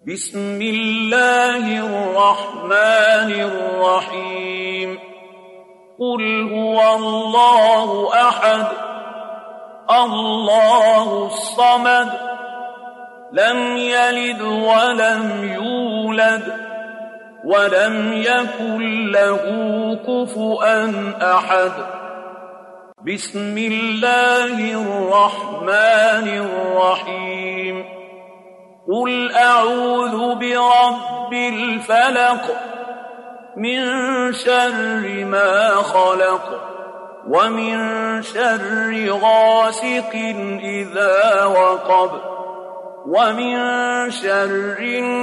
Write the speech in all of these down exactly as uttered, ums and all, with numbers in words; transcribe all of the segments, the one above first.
بسم الله الرحمن الرحيم قل هو الله أحد الله الصمد لم يلد ولم يولد ولم يكن له كفؤا أحد بسم الله الرحمن الرحيم قل أعوذ برب الفلق من شر ما خلق ومن شر غاسق إذا وقب ومن شر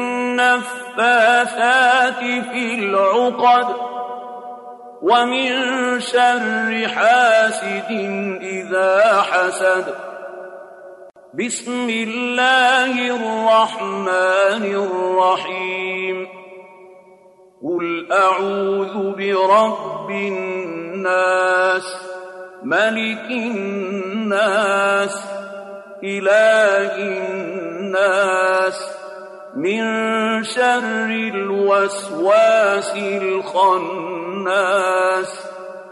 النفاثات في العقد ومن شر حاسد إذا حسد بسم الله الرحمن الرحيم قل أعوذ برب الناس ملك الناس إله الناس من شر الوسواس الخناس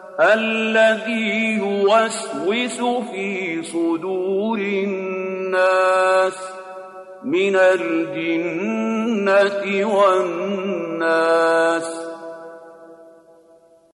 الذي يوسوس في صدور الناس من الجنة والناس